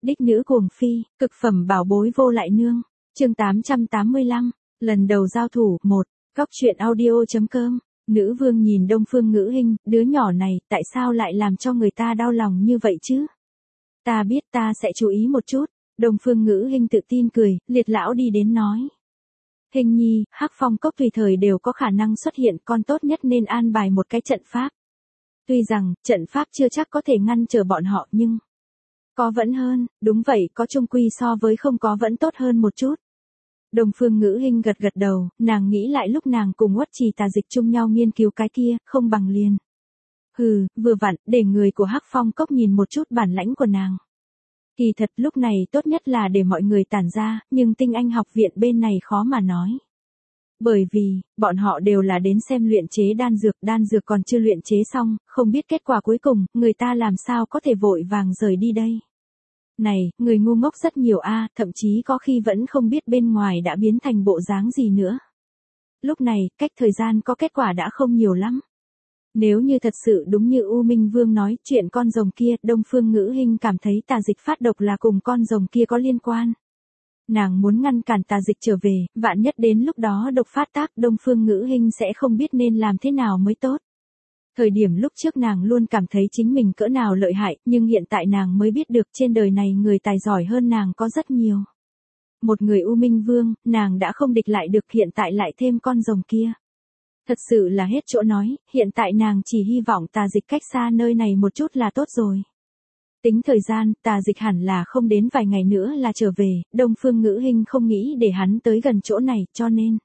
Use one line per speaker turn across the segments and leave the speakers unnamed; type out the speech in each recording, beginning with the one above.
Đích nữ cuồng phi, cực phẩm bảo bối vô lại nương. Chương 885, lần đầu giao thủ 1, góc truyện audio.com. Nữ vương nhìn Đông Phương Ngữ Hinh, đứa nhỏ này, tại sao lại làm cho người ta đau lòng như vậy chứ? Ta biết ta sẽ chú ý một chút. Đông Phương Ngữ Hinh tự tin cười, Liệt lão đi đến nói. Hình nhi, Hắc Phong cốc tùy thời đều có khả năng xuất hiện, con tốt nhất nên an bài một cái trận pháp. Tuy rằng, trận pháp chưa chắc có thể ngăn trở bọn họ nhưng... có vẫn hơn, đúng vậy, có chung quy so với không có vẫn tốt hơn một chút. Đông Phương Ngữ Hinh gật gật đầu, nàng nghĩ lại lúc nàng cùng Uất Trì Tà Dịch chung nhau nghiên cứu cái kia, không bằng liền. Hừ, vừa vặn, để người của Hắc Phong cốc nhìn một chút bản lãnh của nàng. Kỳ thật lúc này tốt nhất là để mọi người tản ra, nhưng Tinh Anh học viện bên này khó mà nói. Bởi vì, bọn họ đều là đến xem luyện chế đan dược còn chưa luyện chế xong, không biết kết quả cuối cùng, người ta làm sao có thể vội vàng rời đi đây. Này, người ngu ngốc rất nhiều a, thậm chí có khi vẫn không biết bên ngoài đã biến thành bộ dáng gì nữa. Lúc này, cách thời gian có kết quả đã không nhiều lắm. Nếu như thật sự đúng như U Minh Vương nói chuyện con rồng kia, Đông Phương Ngữ Hinh cảm thấy Tà Dịch phát độc là cùng con rồng kia có liên quan. Nàng muốn ngăn cản Tà Dịch trở về, vạn nhất đến lúc đó độc phát tác, Đông Phương Ngữ Hinh sẽ không biết nên làm thế nào mới tốt. Thời điểm lúc trước nàng luôn cảm thấy chính mình cỡ nào lợi hại, nhưng hiện tại nàng mới biết được trên đời này người tài giỏi hơn nàng có rất nhiều. Một người U Minh Vương, nàng đã không địch lại được, hiện tại lại thêm con rồng kia. Thật sự là hết chỗ nói, hiện tại nàng chỉ hy vọng Tà Dịch cách xa nơi này một chút là tốt rồi. Tính thời gian, Tà Dịch hẳn là không đến vài ngày nữa là trở về, Đông Phương Ngữ Hinh không nghĩ để hắn tới gần chỗ này, cho nên...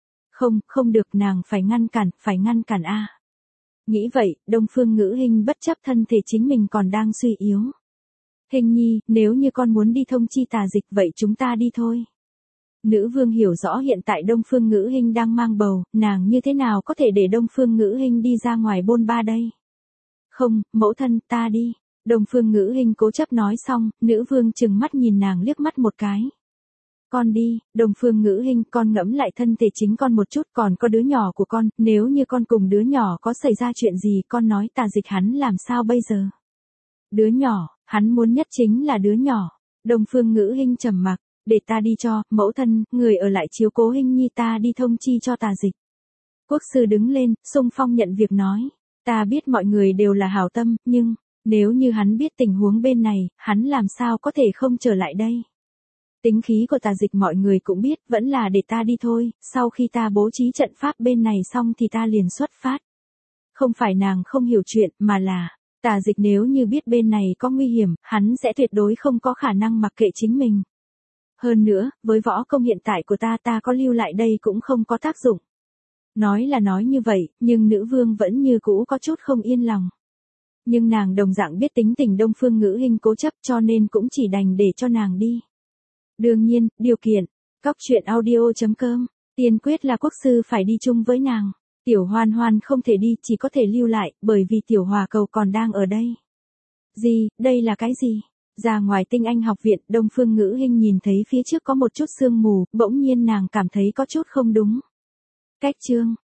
Không được, nàng phải ngăn cản a. Nghĩ vậy, Đông Phương Ngữ Hinh bất chấp thân thể chính mình còn đang suy yếu. Hình nhi, nếu như con muốn đi thông chi Tà Dịch vậy chúng ta đi thôi. Nữ vương hiểu rõ hiện tại Đông Phương Ngữ Hinh đang mang bầu, nàng như thế nào có thể để Đông Phương Ngữ Hinh đi ra ngoài bôn ba đây? Không, mẫu thân, ta đi. Đông Phương Ngữ Hinh cố chấp nói xong, nữ vương trừng mắt nhìn nàng liếc mắt một cái. Con đi, Đông Phương Ngữ Hinh, con ngẫm lại thân thể chính con một chút, còn có đứa nhỏ của con, nếu như con cùng đứa nhỏ có xảy ra chuyện gì, con nói Tà Dịch hắn làm sao bây giờ? Đứa nhỏ, hắn muốn nhất chính là đứa nhỏ. Đông Phương Ngữ Hinh trầm mặc, để ta đi cho, mẫu thân, người ở lại chiếu cố Hinh nhi, ta đi thông chi cho Tà Dịch. Quốc sư đứng lên, xung phong nhận việc nói, ta biết mọi người đều là hảo tâm, nhưng, nếu như hắn biết tình huống bên này, hắn làm sao có thể không trở lại đây? Tính khí của Tà Dịch mọi người cũng biết, vẫn là để ta đi thôi, sau khi ta bố trí trận pháp bên này xong thì ta liền xuất phát. Không phải nàng không hiểu chuyện, mà là, Tà Dịch nếu như biết bên này có nguy hiểm, hắn sẽ tuyệt đối không có khả năng mặc kệ chính mình. Hơn nữa, với võ công hiện tại của ta có lưu lại đây cũng không có tác dụng. Nói là nói như vậy, nhưng nữ vương vẫn như cũ có chút không yên lòng. Nhưng nàng đồng dạng biết tính tình Đông Phương Ngữ Hinh cố chấp cho nên cũng chỉ đành để cho nàng đi. Đương nhiên, điều kiện, góc truyện audio.com, tiên quyết là quốc sư phải đi chung với nàng. Tiểu Hoan Hoan không thể đi, chỉ có thể lưu lại, bởi vì Tiểu Hòa Cầu còn đang ở đây. Gì, đây là cái gì? Ra ngoài Tinh Anh học viện, Đông Phương Ngữ Hinh nhìn thấy phía trước có một chút sương mù, bỗng nhiên nàng cảm thấy có chút không đúng. Cách chương